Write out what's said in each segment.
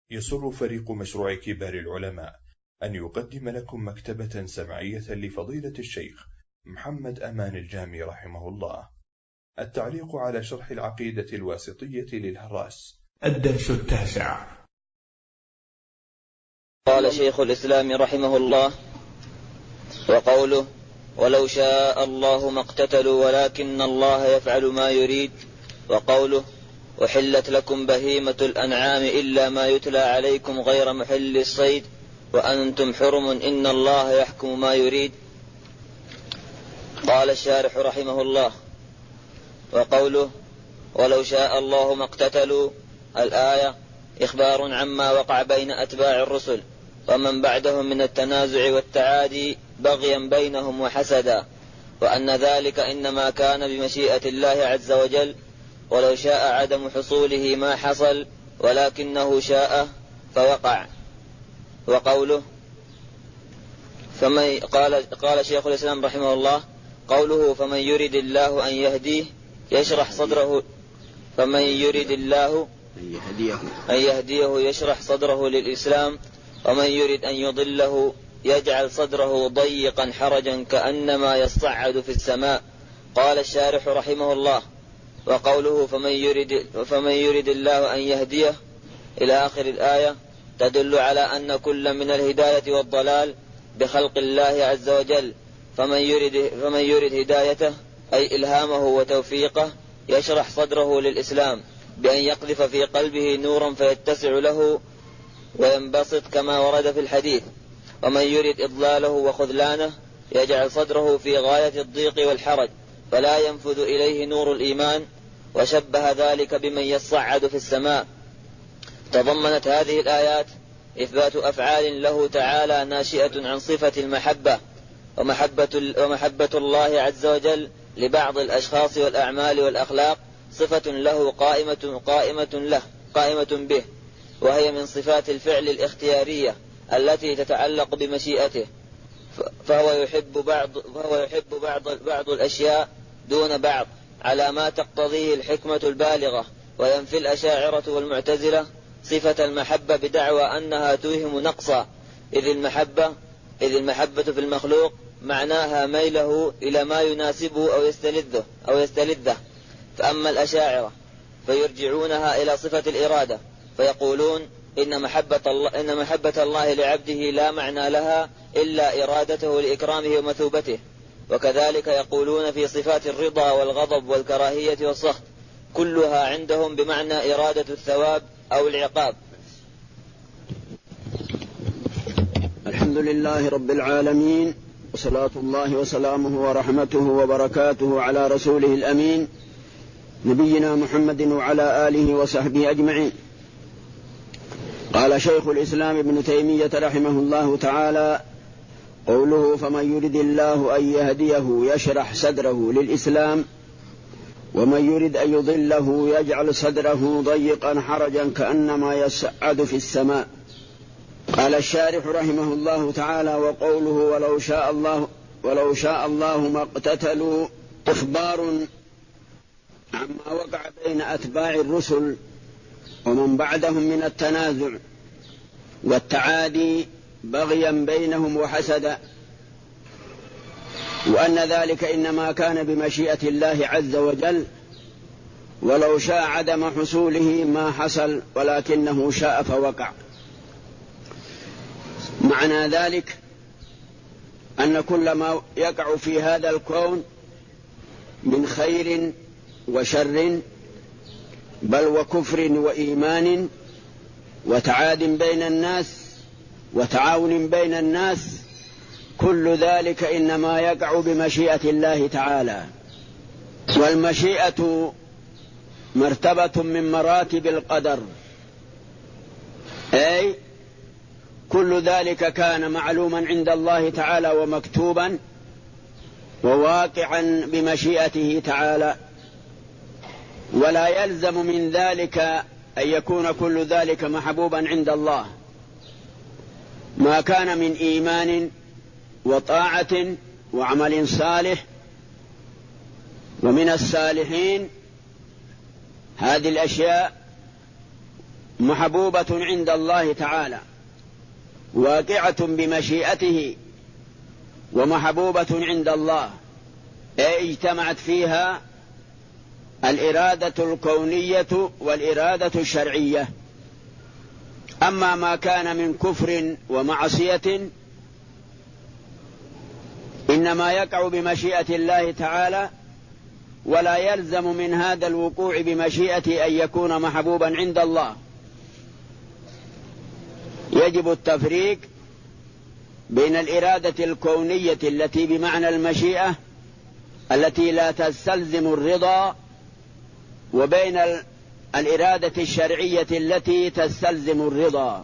يسر فريق مشروع كبار العلماء أن يقدم لكم مكتبة سمعية لفضيلة الشيخ محمد أمان الجامي رحمه الله. التعليق على شرح العقيدة الواسطية للهراس. الدرس 9. قال شيخ الإسلام رحمه الله: وقوله: ولو شاء الله ما اقتتلوا ولكن الله يفعل ما يريد. وقوله: أحلت لكم بهيمة الأنعام إلا ما يتلى عليكم غير محل الصيد وأنتم حرم إن الله يحكم ما يريد. قال الشارح رحمه الله: وقوله: ولو شاء الله ما اقتتلوا، الآية إخبار عما وقع بين أتباع الرسل ومن بعدهم من التنازع والتعادي بغيا بينهم وحسدا، وأن ذلك إنما كان بمشيئة الله عز وجل، ولو شاء عدم حصوله ما حصل ولكنه شاء فوقع. وقوله قال شيخ الإسلام رحمه الله: قوله فمن يريد الله أن يهديه يشرح صدره، فمن يريد الله أن يهديه يشرح صدره للإسلام، ومن يريد أن يضله يجعل صدره ضيقا حرجا كأنما يصعد في السماء. قال الشارح رحمه الله: وقوله فمن يريد الله أن يهديه إلى آخر الآية تدل على أن كل من الهداية والضلال بخلق الله عز وجل، فمن يريد هدايته أي إلهامه وتوفيقه يشرح صدره للإسلام بأن يقذف في قلبه نورا فيتسع له وينبسط كما ورد في الحديث، ومن يريد إضلاله وخذلانه يجعل صدره في غاية الضيق والحرج فلا ينفذ إليه نور الإيمان، وشبه ذلك بمن يصعد في السماء. تضمنت هذه الآيات إثبات أفعال له تعالى ناشئة عن صفة المحبة، ومحبة الله عز وجل لبعض الأشخاص والأعمال والأخلاق صفة له قائمة به، وهي من صفات الفعل الاختيارية التي تتعلق بمشيئته، فهو يحب بعض الأشياء دون بعض على ما تقتضيه الحكمة البالغة. وينفي الأشاعرة والمعتزلة صفة المحبة بدعوى أنها توهم نقصا، إذ المحبة في المخلوق معناها ميله إلى ما يناسبه أو يستلذه. فأما الأشاعرة فيرجعونها إلى صفة الإرادة، فيقولون إن محبة الله لعبده لا معنى لها إلا إرادته لإكرامه ومثوبته. وكذلك يقولون في صفات الرضا والغضب والكراهية والسخط كلها عندهم بمعنى إرادة الثواب أو العقاب. الحمد لله رب العالمين، وصلاة الله وسلامه ورحمته وبركاته على رسوله الأمين نبينا محمد وعلى آله وصحبه أجمعين. قال شيخ الإسلام ابن تيمية رحمه الله تعالى: قوله فمن يريد الله أن يهديه يشرح صدره للإسلام، ومن يريد أن يضله يجعل صدره ضيقا حرجا كأنما يصعد في السماء. قال الشارح رحمه الله تعالى: وقوله ولو شاء الله ما اقتتلوا إخبار عما وقع بين أتباع الرسل ومن بعدهم من التنازع والتعادي بغيا بينهم وحسدا، وأن ذلك إنما كان بمشيئة الله عز وجل، ولو شاء عدم حصوله ما حصل ولكنه شاء فوقع. معنى ذلك أن كل ما يقع في هذا الكون من خير وشر بل وكفر وإيمان وتعاد بين الناس وتعاون بين الناس، كل ذلك إنما يقع بمشيئة الله تعالى. والمشيئة مرتبة من مراتب القدر، أي كل ذلك كان معلوما عند الله تعالى ومكتوبا وواقعا بمشيئته تعالى، ولا يلزم من ذلك أن يكون كل ذلك محبوبا عند الله. ما كان من إيمان وطاعة وعمل صالح ومن الصالحين، هذه الأشياء محبوبة عند الله تعالى واقعة بمشيئته ومحبوبة عند الله، أي اجتمعت فيها الإرادة الكونية والإرادة الشرعية. أما ما كان من كفر ومعصية إنما يقع بمشيئة الله تعالى، ولا يلزم من هذا الوقوع بمشيئته أن يكون محبوبا عند الله. يجب التفريق بين الإرادة الكونية التي بمعنى المشيئة التي لا تستلزم الرضا، وبين الإرادة الشرعية التي تستلزم الرضا.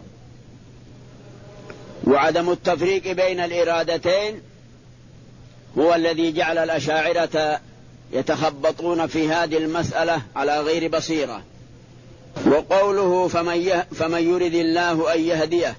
وعدم التفريق بين الإرادتين هو الذي جعل الأشاعرة يتخبطون في هذه المسألة على غير بصيرة. وقوله فمن يرد الله أن يهديه،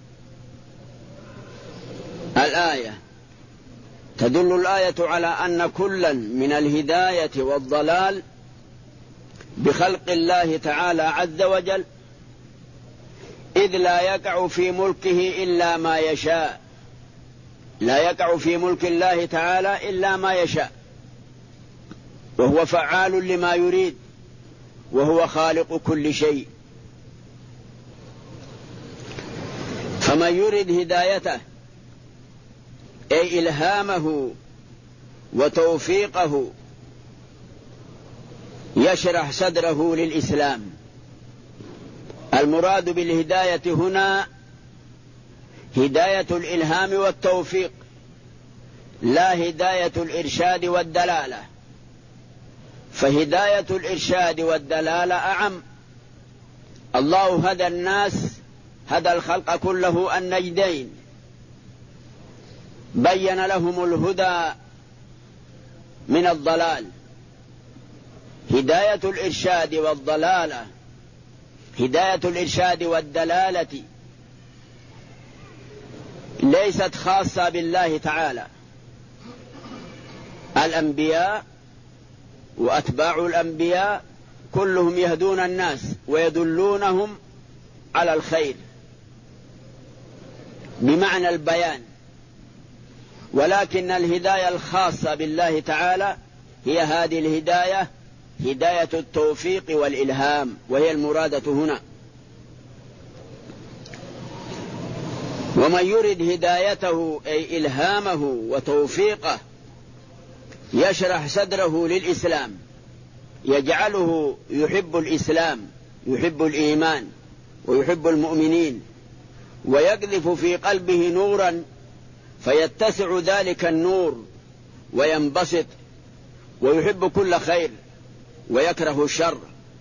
الآية تدل الآية على أن كلا من الهداية والضلال بخلق الله تعالى عز وجل، إذ لا يقع في ملكه إلا ما يشاء. لا يقع في ملك الله تعالى إلا ما يشاء، وهو فعال لما يريد، وهو خالق كل شيء. فمن يرد هدايته أي إلهامه وتوفيقه يشرح صدره للإسلام. المراد بالهداية هنا هداية الإلهام والتوفيق، لا هداية الإرشاد والدلالة، فهداية الإرشاد والدلالة أعم. الله هدى الناس، هدى الخلق كله النجدين، بين لهم الهدى من الضلال. هداية الإرشاد والضلالة، هداية الإرشاد والدلالة ليست خاصة بالله تعالى. الأنبياء وأتباع الأنبياء كلهم يهدون الناس ويدلونهم على الخير بمعنى البيان، ولكن الهداية الخاصة بالله تعالى هي هذه الهداية، هداية التوفيق والإلهام، وهي المرادة هنا. ومن يرد هدايته أي إلهامه وتوفيقه يشرح صدره للإسلام، يجعله يحب الإسلام، يحب الإيمان، ويحب المؤمنين، ويقذف في قلبه نورا فيتسع ذلك النور وينبسط ويحب كل خير ويكره الشر.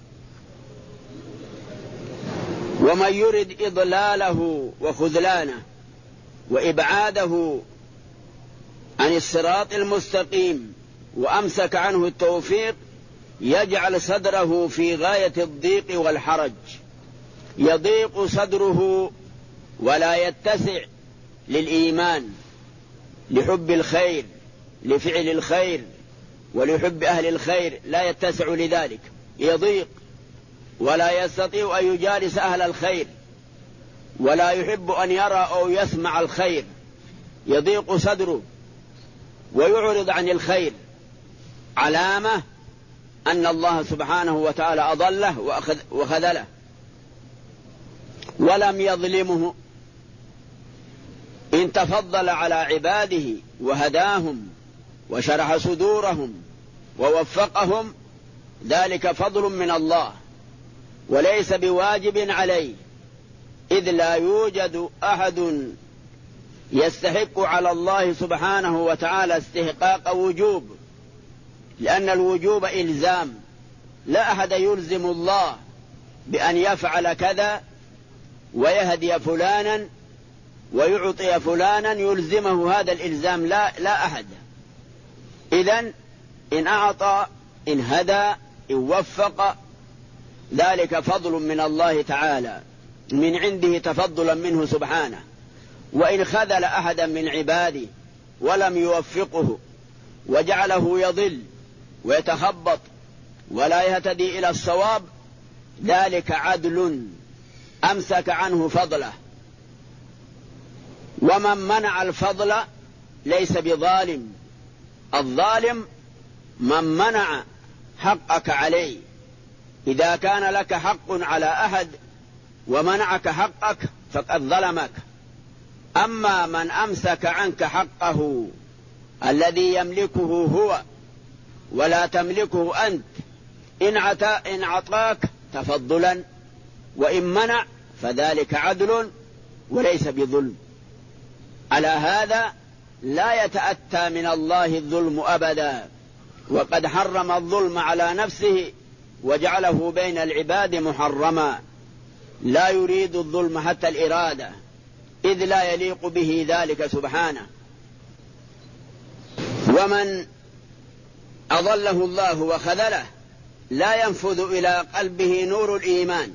ومن يرد إضلاله وخذلانه وإبعاده عن الصراط المستقيم وأمسك عنه التوفيق يجعل صدره في غاية الضيق والحرج، يضيق صدره ولا يتسع للإيمان، لحب الخير، لفعل الخير، ولحب أهل الخير، لا يتسع لذلك، يضيق ولا يستطيع أن يجالس أهل الخير، ولا يحب أن يرى أو يسمع الخير، يضيق صدره ويعرض عن الخير، علامة أن الله سبحانه وتعالى أضله وخذله ولم يظلمه، إن تفضل على عباده وهداهم وشرح صدورهم ووفقهم، ذلك فضل من الله وليس بواجب عليه، إذ لا يوجد أحد يستحق على الله سبحانه وتعالى استحقاق وجوب، لأن الوجوب إلزام، لا أحد يلزم الله بأن يفعل كذا ويهدي فلانا ويعطي فلانا يلزمه هذا الإلزام، لا أحد. إذن إن أعطى، إن هدى، إن وفق، ذلك فضل من الله تعالى من عنده تفضلا منه سبحانه. وإن خذل أحدا من عباده ولم يوفقه وجعله يضل ويتخبط ولا يهتدي إلى الصواب، ذلك عدل أمسك عنه فضله، ومن منع الفضل ليس بظالم. الظالم من منع حقك عليه. إذا كان لك حق على أحد ومنعك حقك فقد ظلمك. أما من أمسك عنك حقه الذي يملكه هو ولا تملكه أنت، إن عطاك تفضلا، وإن منع فذلك عدل وليس بظلم. على هذا لا يتأتى من الله الظلم أبدا، وقد حرم الظلم على نفسه وجعله بين العباد محرما. لا يريد الظلم حتى الإرادة، إذ لا يليق به ذلك سبحانه. ومن أضله الله وخذله لا ينفذ إلى قلبه نور الإيمان.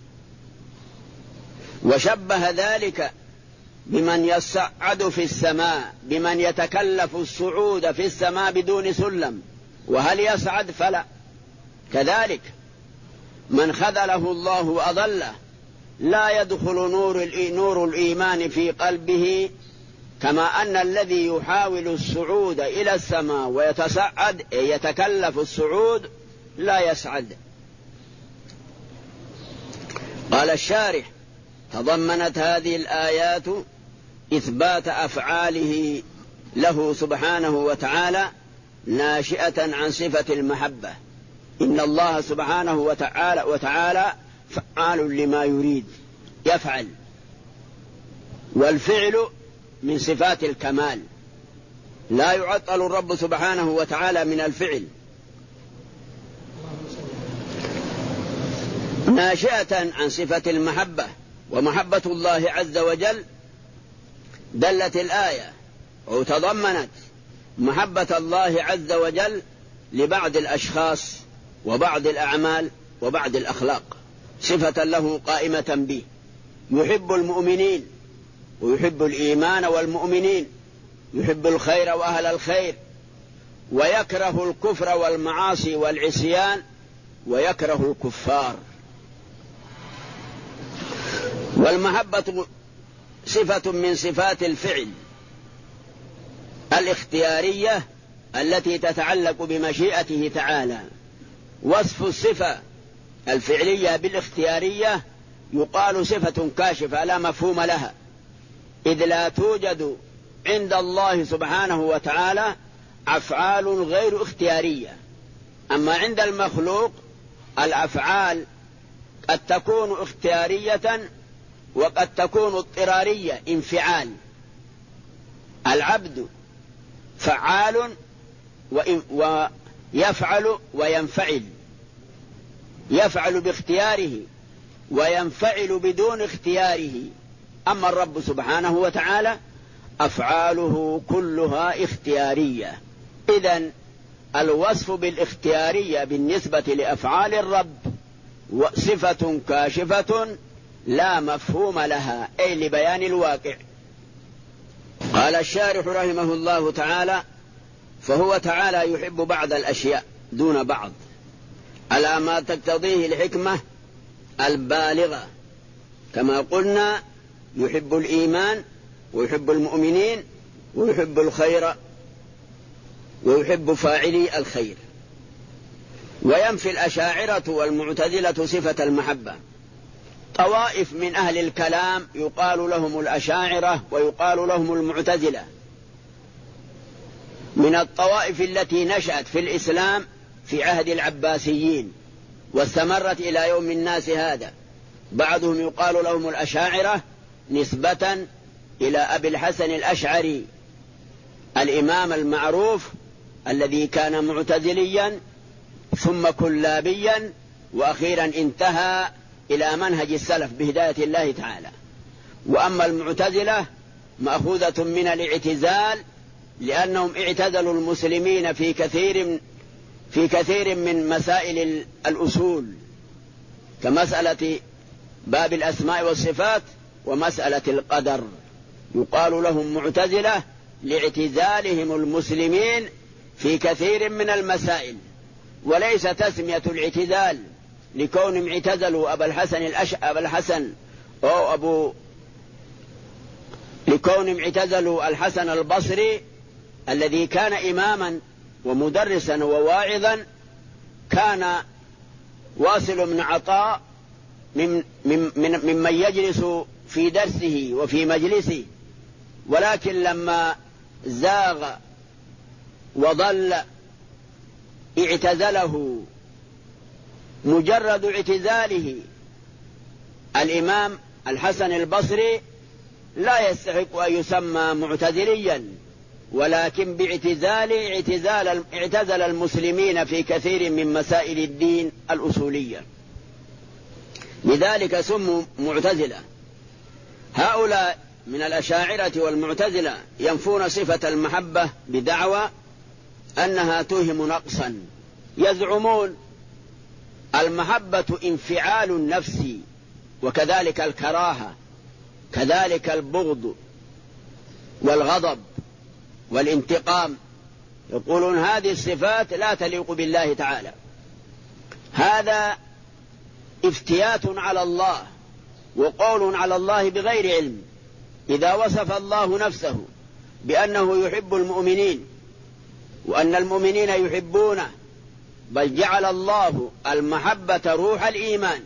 وشبه ذلك بمن يصعد في السماء، بمن يتكلف الصعود في السماء بدون سلم، وهل يصعد؟ فلا. كذلك من خذله الله وأضله لا يدخل نور الإيمان في قلبه، كما أن الذي يحاول الصعود إلى السماء ويتصعد يتكلف الصعود لا يسعد. قال الشارح: تضمنت هذه الآيات إثبات أفعاله له سبحانه وتعالى ناشئة عن صفة المحبة. إن الله سبحانه وتعالى فعال لما يريد، يفعل، والفعل من صفات الكمال، لا يعطل الرب سبحانه وتعالى من الفعل. ناشئة عن صفة المحبة، ومحبة الله عز وجل دلت الآية وتضمنت محبة الله عز وجل لبعض الأشخاص وبعض الأعمال وبعض الأخلاق، صفة له قائمة به. يحب المؤمنين ويحب الإيمان والمؤمنين، يحب الخير وأهل الخير، ويكره الكفر والمعاصي والعصيان، ويكره الكفار. والمحبة صفة من صفات الفعل الاختيارية التي تتعلق بمشيئته تعالى. وصف الصفة الفعلية بالاختيارية يقال صفة كاشفة لا مفهوم لها، إذ لا توجد عند الله سبحانه وتعالى أفعال غير اختيارية. أما عند المخلوق الأفعال قد تكون اختيارية وقد تكون اضطرارية، انفعال. العبد فعال ويفعل وينفعل، يفعل باختياره وينفعل بدون اختياره. أما الرب سبحانه وتعالى أفعاله كلها اختيارية. إذن الوصف بالاختيارية بالنسبة لأفعال الرب صفة كاشفة لا مفهوم لها، أي لبيان الواقع. قال الشارح رحمه الله تعالى: فهو تعالى يحب بعض الأشياء دون بعض على ما تقتضيه الحكمة البالغة، كما قلنا يحب الإيمان ويحب المؤمنين ويحب الخير ويحب فاعلي الخير. وينفي الأشاعرة والمعتزلة صفة المحبة. طوائف من أهل الكلام يقال لهم الأشاعرة ويقال لهم المعتزلة، من الطوائف التي نشأت في الإسلام في عهد العباسيين واستمرت إلى يوم الناس هذا. بعضهم يقال لهم الأشاعرة نسبة إلى أبي الحسن الأشعري، الإمام المعروف الذي كان معتزليا ثم كلابيا، وأخيرا انتهى إلى منهج السلف بهداية الله تعالى. وأما المعتزلة مأخوذة من الاعتزال، لأنهم اعتزلوا المسلمين في كثير من مسائل الأصول، كمسألة باب الأسماء والصفات ومسألة القدر. يقال لهم معتزلة لاعتزالهم المسلمين في كثير من المسائل، وليس تسمية الاعتزال لكونهم اعتزلوا أبا الحسن لكونهم اعتزلوا الحسن البصري الذي كان إماما ومدرسا وواعظا. كان واصل بن عطاء ممن يجلس في درسه وفي مجلسه، ولكن لما زاغ وضل اعتزله. مجرد اعتزاله الإمام الحسن البصري لا يستحق أن يسمى معتزليا، ولكن اعتزل المسلمين في كثير من مسائل الدين الأصولية، لذلك سموا معتزلة. هؤلاء من الأشاعرة والمعتزلة ينفون صفة المحبة بدعوى أنها توهم نقصا. يزعمون المحبة انفعال النفس، وكذلك الكراهة، كذلك البغض والغضب والانتقام. يقولون هذه الصفات لا تليق بالله تعالى. هذا افتيات على الله وقول على الله بغير علم. إذا وصف الله نفسه بأنه يحب المؤمنين وأن المؤمنين يحبونه، بل جعل الله المحبة روح الإيمان،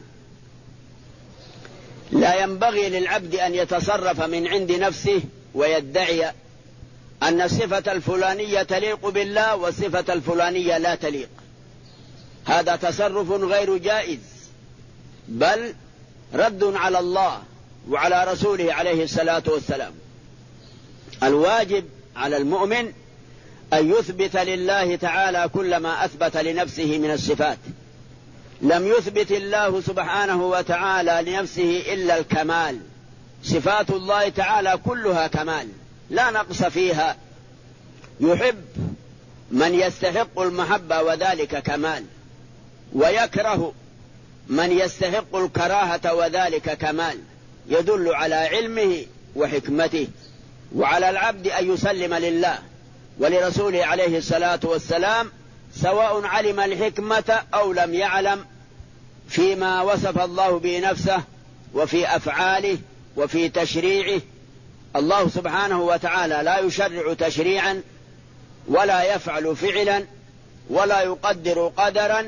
لا ينبغي للعبد أن يتصرف من عند نفسه ويدعي أن الصفة الفلانية تليق بالله والصفة الفلانية لا تليق. هذا تصرف غير جائز، بل رد على الله وعلى رسوله عليه الصلاة والسلام. الواجب على المؤمن أن يثبت لله تعالى كل ما أثبت لنفسه من الصفات. لم يثبت الله سبحانه وتعالى لنفسه إلا الكمال. صفات الله تعالى كلها كمال لا نقص فيها. يحب من يستحق المحبة وذلك كمال، ويكره من يستحق الكراهة وذلك كمال، يدل على علمه وحكمته. وعلى العبد أن يسلم لله ولرسوله عليه الصلاة والسلام، سواء علم الحكمة أو لم يعلم، فيما وصف الله به نفسه وفي أفعاله وفي تشريعه. الله سبحانه وتعالى لا يشرع تشريعا ولا يفعل فعلا ولا يقدر قدرا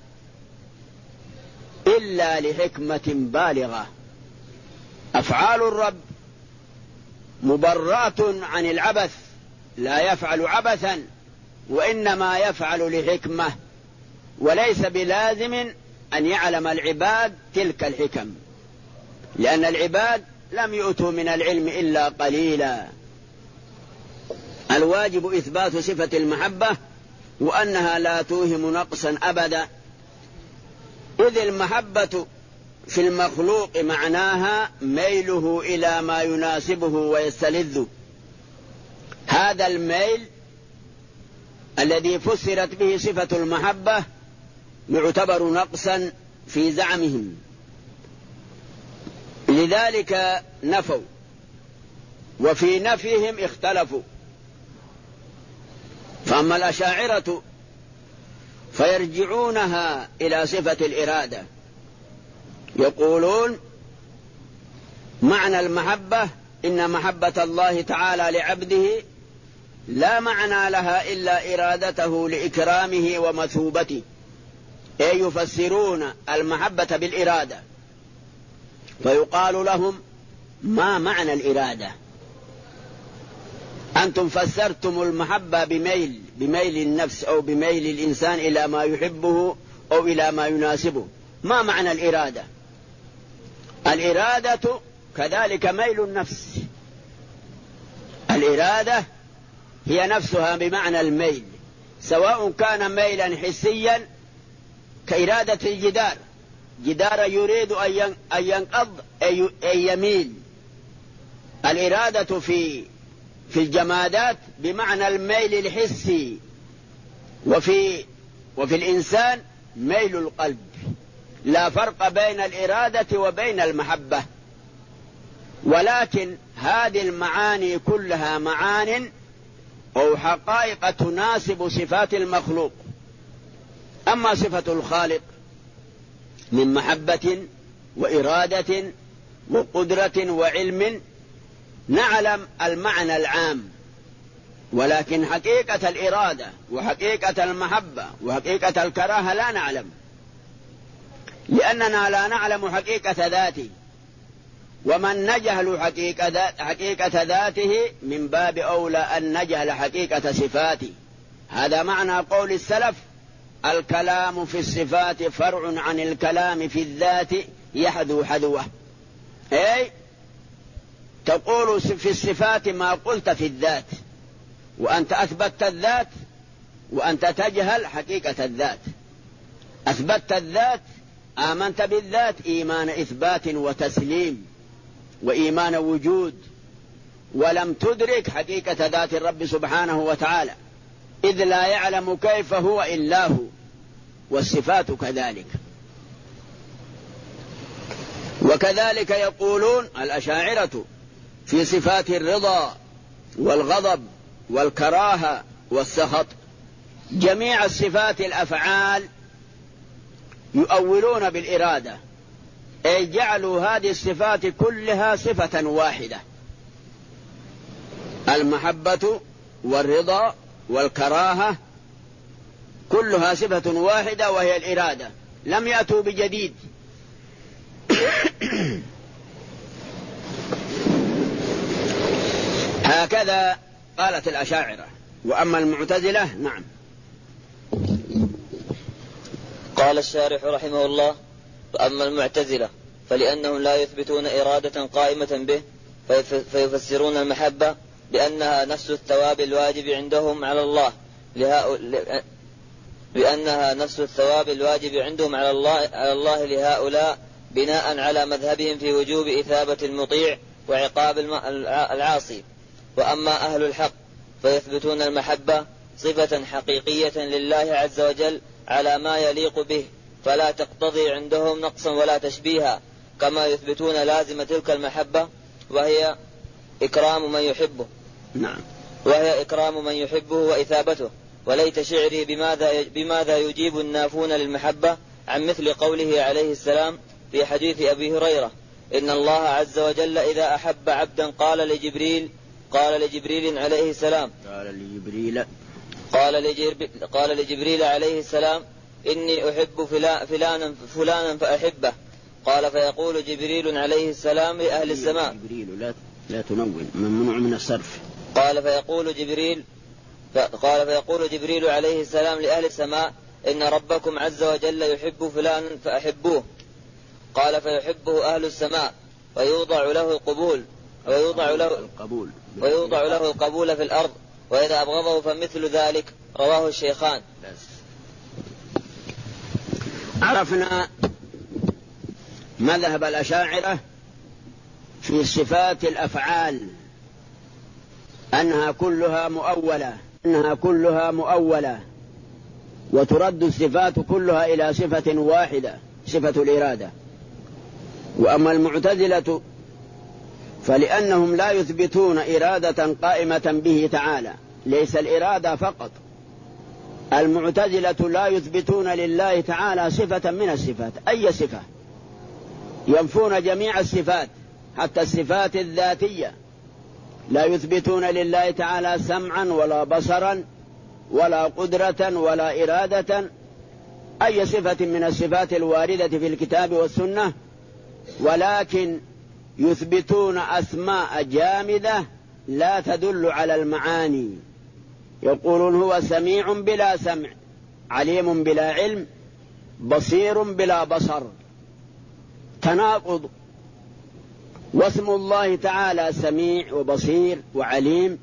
إلا لحكمة بالغة. أفعال الرب مبرأة عن العبث، لا يفعل عبثا، وإنما يفعل لحكمة، وليس بلازم أن يعلم العباد تلك الحكم، لأن العباد لم يؤتوا من العلم إلا قليلا. الواجب إثبات صفة المحبة وأنها لا توهم نقصا أبدا، إذ المحبة في المخلوق معناها ميله إلى ما يناسبه ويستلذ. هذا الميل الذي فسرت به صفة المحبة يعتبر نقصا في زعمهم، لذلك نفوا، وفي نفيهم اختلفوا. فأما الأشاعرة فيرجعونها إلى صفة الإرادة، يقولون معنى المحبة إن محبة الله تعالى لعبده لا معنى لها إلا إرادته لإكرامه ومثوبته، أي يفسرون المحبة بالإرادة. فيقال لهم ما معنى الإرادة؟ أنتم فسرتم المحبة بميل النفس أو بميل الإنسان إلى ما يحبه أو إلى ما يناسبه. ما معنى الإرادة؟ الإرادة كذلك ميل النفس. الإرادة هي نفسها بمعنى الميل، سواء كان ميلا حسيا كإرادة الجدار، جدار يريد أن ينقض أي يميل. الإرادة في الجمادات بمعنى الميل الحسي، وفي الإنسان ميل القلب. لا فرق بين الإرادة وبين المحبة، ولكن هذه المعاني كلها معان أو حقائق تناسب صفات المخلوق. أما صفة الخالق من محبة وإرادة وقدرة وعلم نعلم المعنى العام، ولكن حقيقة الإرادة وحقيقة المحبة وحقيقة الكراهة لا نعلم، لأننا لا نعلم حقيقة ذاته، ومن نجهل حقيقة ذاته من باب أولى أن نجهل حقيقة صفاته. هذا معنى قول السلف: الكلام في الصفات فرع عن الكلام في الذات يحذو حذوه. أي تقول في الصفات ما قلت في الذات، وأنت أثبتت الذات وأنت تجهل حقيقة الذات. أثبتت الذات، آمنت بالذات إيمان إثبات وتسليم وإيمان وجود، ولم تدرك حقيقة ذات الرب سبحانه وتعالى، إذ لا يعلم كيف هو إلا هو، والصفات كذلك. وكذلك يقولون الأشاعرة في صفات الرضا والغضب والكراهة والسخط. جميع الصفات الأفعال يؤولون بالإرادة، أي جعلوا هذه الصفات كلها صفة واحدة: المحبة والرضا والكراهة كلها صفة واحدة وهي الإرادة، لم يأتوا بجديد. هكذا قالت الأشاعرة. وأما المعتزلة نعم. قال الشارح رحمه الله: فأما المعتزلة فلأنهم لا يثبتون إرادة قائمة به، فيفسرون المحبة بأنها نفس الثواب الواجب عندهم على الله بأنها نفس الثواب الواجب عندهم على الله لهؤلاء، بناء على مذهبهم في وجوب إثابة المطيع وعقاب العاصي. وأما أهل الحق فيثبتون المحبة صفة حقيقية لله عز وجل على ما يليق به، فلا تقتضي عندهم نقصا ولا تشبيها، كما يثبتون لازم تلك المحبة وهي إكرام من يحبه. نعم. وهي إكرام من يحبه وإثابته. وليت شعري بماذا يجيب النافون للمحبة عن مثل قوله عليه السلام في حديث أبي هريرة: إن الله عز وجل إذا أحب عبدا قال لجبريل عليه السلام قال لجبريل عليه السلام: إني أحب فلانا فأحبه. قال فيقول جبريل عليه السلام لأهل السماء: جبريل لا تنون، ممنوع من الصرف. قال فيقول جبريل عليه السلام لأهل السماء: إن ربكم عز وجل يحب فلانا فأحبوه. قال فيحبه أهل السماء ويوضع له القبول في الأرض، وإذا أبغضه فمثل ذلك. رواه الشيخان. عرفنا مذهب الأشاعرة في صفات الأفعال أنها كلها مؤولة، وترد الصفات كلها إلى صفة واحدة، صفة الإرادة. وأما المعتزلة فلأنهم لا يثبتون إرادة قائمة به تعالى، ليس الإرادة فقط. المعتزلة لا يثبتون لله تعالى صفة من الصفات، أي صفة، ينفون جميع الصفات حتى الصفات الذاتية. لا يثبتون لله تعالى سمعا ولا بصرا ولا قدرة ولا إرادة، أي صفة من الصفات الواردة في الكتاب والسنة، ولكن يثبتون أسماء جامدة لا تدل على المعاني. يقولون هو سميع بلا سمع، عليم بلا علم، بصير بلا بصر. تناقض. واسم الله تعالى سميع وبصير وعليم،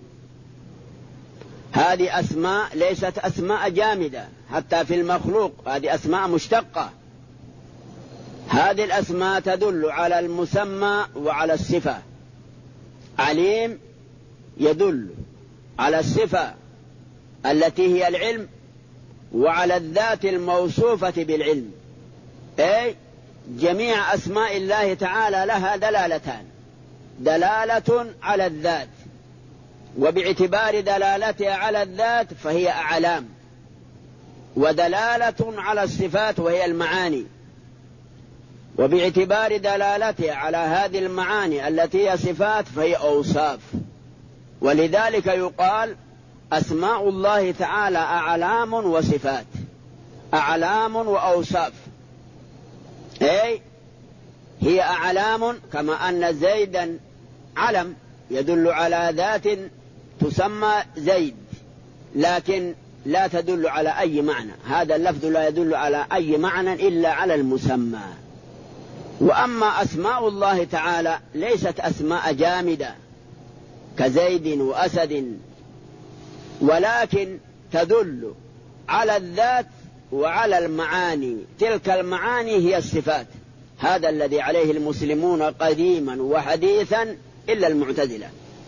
هذه أسماء ليست أسماء جامدة حتى في المخلوق، هذه أسماء مشتقة. هذه الأسماء تدل على المسمى وعلى الصفة. عليم يدل على الصفة التي هي العلم وعلى الذات الموصوفة بالعلم. أي جميع أسماء الله تعالى لها دلالتان: دلالة على الذات، وباعتبار دلالتها على الذات فهي أعلام، ودلالة على الصفات وهي المعاني. وباعتبار دلالته على هذه المعاني التي هي صفات فهي أوصاف. ولذلك يقال أسماء الله تعالى أعلام وصفات، أعلام وأوصاف. أي هي أعلام كما أن زيدا علم يدل على ذات تسمى زيد، لكن لا تدل على أي معنى، هذا اللفظ لا يدل على أي معنى إلا على المسمى. وأما أسماء الله تعالى ليست أسماء جامدة كزيد وأسد، ولكن تدل على الذات وعلى المعاني، تلك المعاني هي الصفات. هذا الذي عليه المسلمون قديما وحديثا إلا المعتزلة،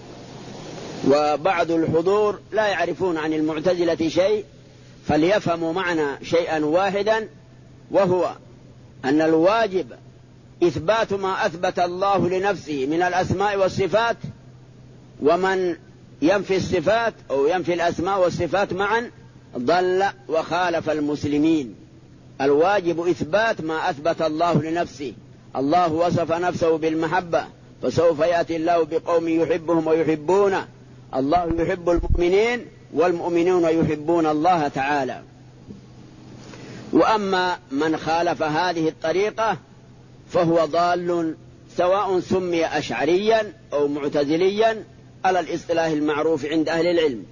وبعض الحضور لا يعرفون عن المعتزلة شيء، فليفهموا معنى شيئا واحدا، وهو أن الواجب إثبات ما أثبت الله لنفسه من الأسماء والصفات، ومن ينفي الصفات أو ينفي الأسماء والصفات معا ضل وخالف المسلمين. الواجب إثبات ما أثبت الله لنفسه. الله وصف نفسه بالمحبة، فسوف يأتي الله بقوم يحبهم ويحبونه. الله يحب المؤمنين والمؤمنون يحبون الله تعالى. وأما من خالف هذه الطريقة فهو ضال، سواء سمي أشعريا أو معتزليا على الاصطلاح المعروف عند أهل العلم.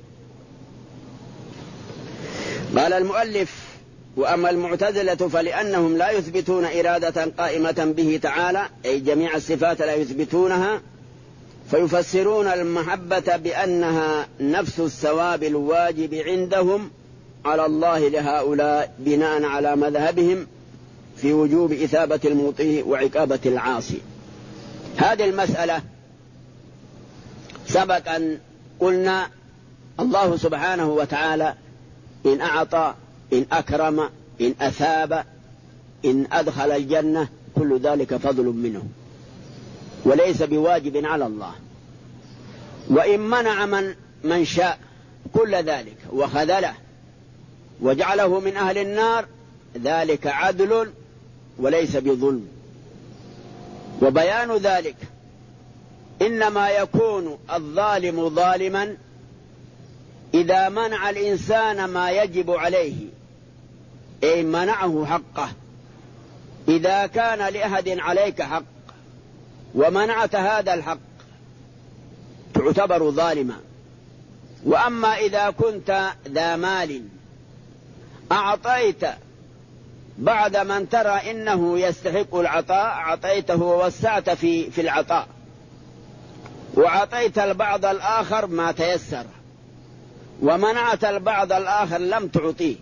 قال المؤلف: وأما المعتزلة فلأنهم لا يثبتون إرادة قائمة به تعالى، أي جميع الصفات لا يثبتونها، فيفسرون المحبة بأنها نفس الثواب الواجب عندهم على الله لهؤلاء بناء على مذهبهم في وجوب إثابة المطيع وعقابة العاصي. هذه المسألة سبق أن قلنا الله سبحانه وتعالى إن أعطى، إن أكرم، إن أثاب، إن أدخل الجنة، كل ذلك فضل منه وليس بواجب على الله. وإن منع من شاء كل ذلك وخذله وجعله من أهل النار، ذلك عدل وليس بظلم. وبيان ذلك إنما يكون الظالم ظالما إذا منع الإنسان ما يجب عليه، أي منعه حقه. إذا كان لأحد عليك حق ومنعت هذا الحق تعتبر ظالما. وأما إذا كنت ذا مال أعطيت بعد من ترى إنه يستحق العطاء، أعطيته ووسعت في العطاء، وأعطيت البعض الآخر ما تيسر، ومنعت البعض الآخر لم تعطيه،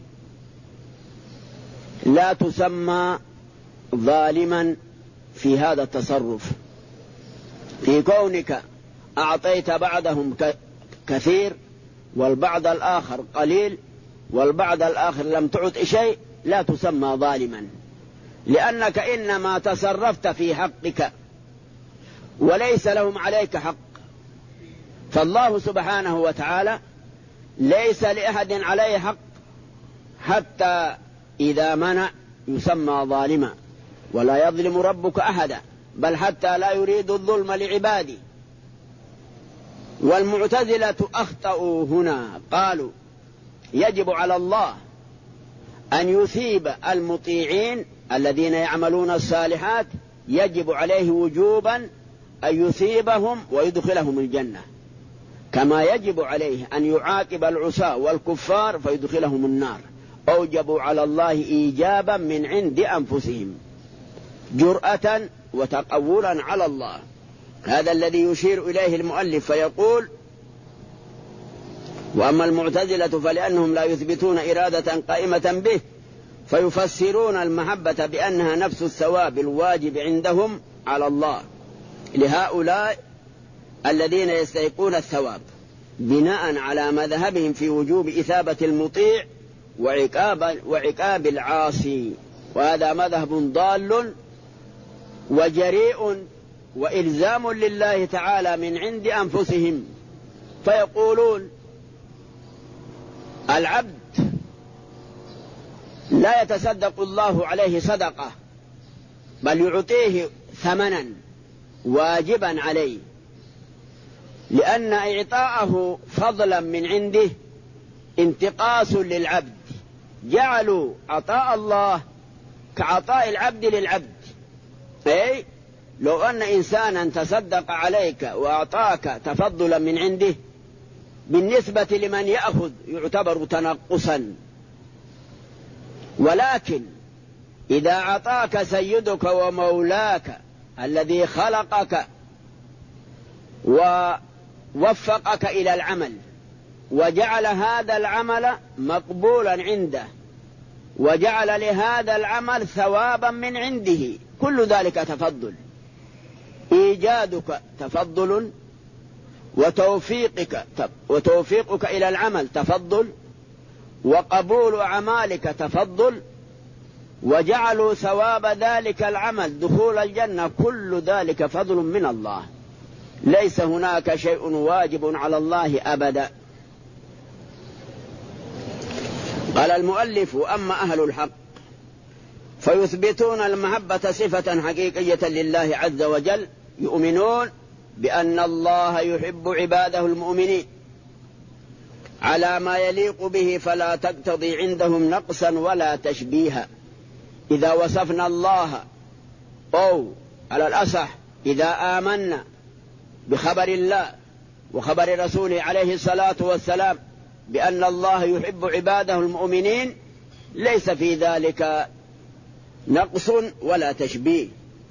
لا تسمى ظالما في هذا التصرف. في كونك أعطيت بعضهم كثير والبعض الآخر قليل والبعض الآخر لم تعط شيء، لا تسمى ظالما، لأنك إنما تصرفت في حقك وليس لهم عليك حق. فالله سبحانه وتعالى ليس لأحد عليه حق حتى إذا منع يسمى ظالما، ولا يظلم ربك أحدا، بل حتى لا يريد الظلم لعباده. والمعتزلة أخطأوا هنا، قالوا يجب على الله أن يثيب المطيعين الذين يعملون الصالحات، يجب عليه وجوبا أن يثيبهم ويدخلهم الجنة، كما يجب عليه أن يعاقب العصاة والكفار فيدخلهم النار. أوجبوا على الله إيجابا من عند أنفسهم، جرأة وتقولا على الله. هذا الذي يشير إليه المؤلف فيقول: وأما المعتزلة فلأنهم لا يثبتون إرادة قائمة به، فيفسرون المحبة بأنها نفس الثواب الواجب عندهم على الله لهؤلاء الذين يستحقون الثواب بناء على مذهبهم في وجوب إثابة المطيع وعقاب العاصي. وهذا مذهب ضال وجريء وإلزام لله تعالى من عند أنفسهم. فيقولون العبد لا يتصدق الله عليه صدقة بل يعطيه ثمنا واجبا عليه، لأن إعطاءه فضلا من عنده انتقاص للعبد. جعلوا عطاء الله كعطاء العبد للعبد، أي لو أن إنسانا تصدق عليك وأعطاك تفضلا من عنده بالنسبة لمن يأخذ يعتبر تنقصا، ولكن إذا أعطاك سيدك ومولاك الذي خلقك ووفقك إلى العمل وجعل هذا العمل مقبولا عنده وجعل لهذا العمل ثوابا من عنده، كل ذلك تفضل. إيجادك تفضل، وتوفيقك إلى العمل تفضل، وقبول أعمالك تفضل، وجعلوا ثواب ذلك العمل دخول الجنة، كل ذلك فضل من الله، ليس هناك شيء واجب على الله أبدا. قال المؤلف: أما أهل الحق فيثبتون المحبة صفة حقيقية لله عز وجل، يؤمنون بأن الله يحب عباده المؤمنين على ما يليق به، فلا تقتضي عندهم نقصا ولا تشبيها. إذا وصفنا الله، أو على الأصح إذا آمنا بخبر الله وخبر رسوله عليه الصلاة والسلام بأن الله يحب عباده المؤمنين، ليس في ذلك نقص ولا تشبيه.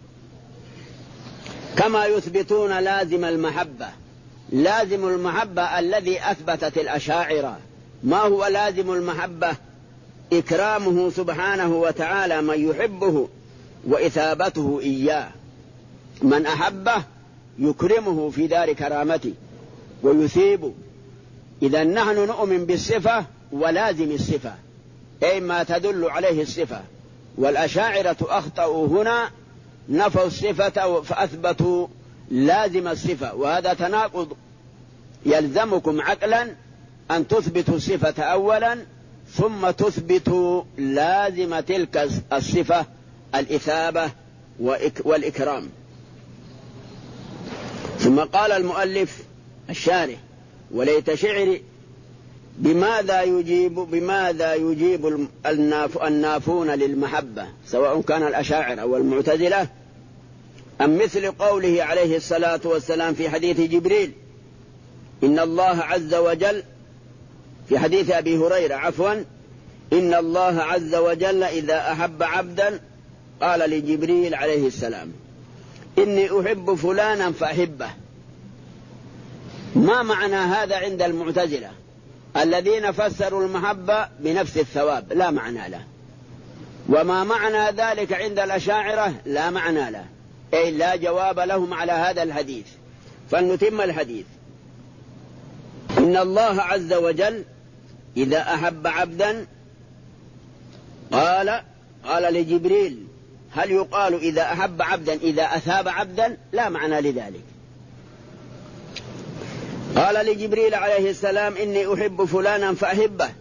كما يثبتون لازم المحبة. لازم المحبة الذي أثبتت الأشاعرة. ما هو لازم المحبة؟ إكرامه سبحانه وتعالى من يحبه وإثابته إياه. من أحبه يكرمه في دار كرامته ويثيبه. إذا نحن نؤمن بالصفة ولازم الصفة، أي ما تدل عليه الصفة. والأشاعرة أخطأوا هنا، نفوا الصفة فأثبتوا لازم الصفة، وهذا تناقض. يلزمكم عقلا أن تثبتوا الصفة أولا ثم تثبتوا لازم تلك الصفة الإثابة والإكرام. ثم قال المؤلف الشارح: وليت شعري بماذا يجيب النافون للمحبة، سواء كان الأشاعرة أو المعتزلة، أم مثل قوله عليه الصلاة والسلام في حديث جبريل إن الله عز وجل، في حديث أبي هريرة عفوا، إن الله عز وجل إذا أحب عبدا قال لجبريل عليه السلام إني أحب فلانا فأحبه. ما معنى هذا عند المعتزلة الذين فسروا المحبة بنفس الثواب؟ لا معنى له. وما معنى ذلك عند الأشاعرة؟ لا معنى له، أي لا جواب لهم على هذا الحديث. فلنتم الحديث. إن الله عز وجل إذا أحب عبدا قال لجبريل هل يقال إذا أحب عبدا إذا أثاب عبدا؟ لا معنى لذلك. قال لجبريل عليه السلام إني أحب فلانا فأحبه،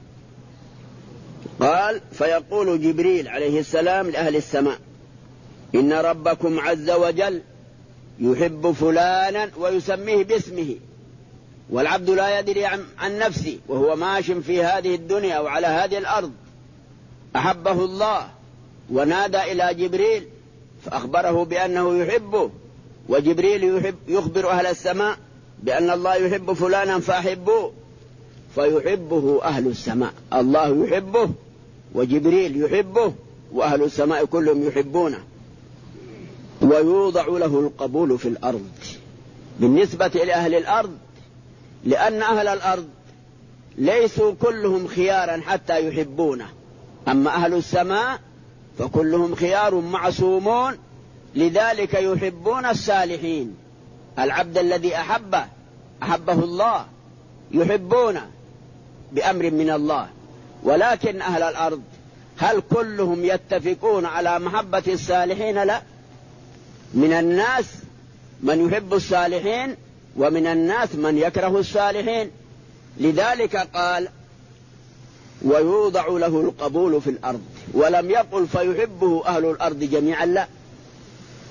قال فيقول جبريل عليه السلام لأهل السماء إن ربكم عز وجل يحب فلانا ويسميه باسمه، والعبد لا يدري عن نفسه وهو ماش في هذه الدنيا وعلى هذه الأرض، أحبه الله ونادى إلى جبريل فأخبره بأنه يحبه، وجبريل يخبر أهل السماء بأن الله يحب فلانا فأحبوه، فيحبه أهل السماء. الله يحبه وجبريل يحبه وأهل السماء كلهم يحبونه، ويوضع له القبول في الأرض بالنسبة لأهل الأرض، لأن أهل الأرض ليسوا كلهم خيارا حتى يحبونه، أما أهل السماء فكلهم خيار معصومون، لذلك يحبون الصالحين. العبد الذي أحبه الله يحبونه بأمر من الله. ولكن أهل الأرض هل كلهم يتفقون على محبة الصالحين؟ لا، من الناس من يحب الصالحين ومن الناس من يكره الصالحين. لذلك قال ويوضع له القبول في الأرض، ولم يقل فيحبه أهل الأرض جميعا، لا،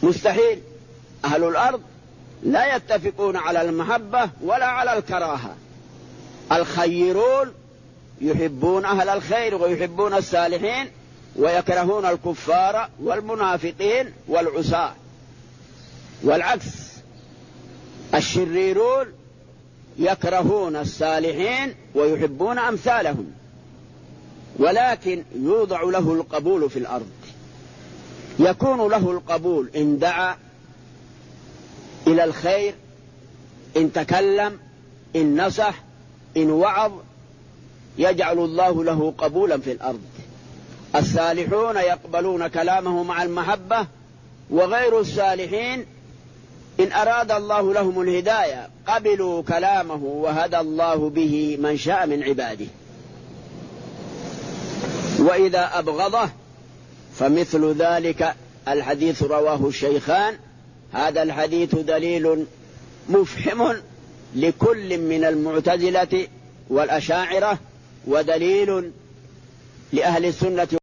مستحيل. أهل الأرض لا يتفقون على المحبة ولا على الكراهة. الخيرون يحبون أهل الخير ويحبون الصالحين ويكرهون الكفار والمنافقين والعصاة، والعكس الشريرون يكرهون الصالحين ويحبون أمثالهم. ولكن يوضع له القبول في الأرض، يكون له القبول إن دعا إلى الخير، إن تكلم، إن نصح، إن وعظ، يجعل الله له قبولا في الأرض. الصالحون يقبلون كلامه مع المحبة، وغير الصالحين إن أراد الله لهم الهداية قبلوا كلامه وهدى الله به من شاء من عباده. وإذا أبغضه فمثل ذلك الحديث رواه الشيخان. هذا الحديث دليل مفهم لكل من المعتزلة والأشاعرة، ودليل لأهل السنة